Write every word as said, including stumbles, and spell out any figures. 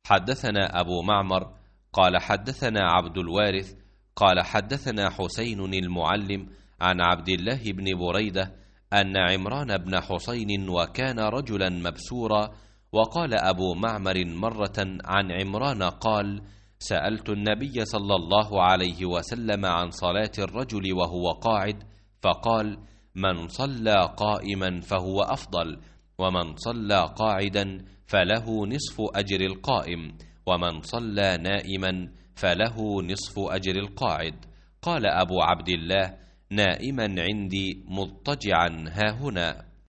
حدثنا أبو معمر قال حدثنا عبد الوارث قال حدثنا حسين المعلم عن عبد الله بن بريدة أن عمران بن حسين وكان رجلا مبسورا. وقال أبو معمر مرة عن عمران قال: سألت النبي صلى الله عليه وسلم عن صلاة الرجل وهو قاعد، فقال: من صلى قائما فهو أفضل، ومن صلى قاعدا فله نصف أجر القائم، ومن صلى نائما فله نصف أجر القاعد. قال أبو عبد الله: نائما عندي مضطجعا هاهنا.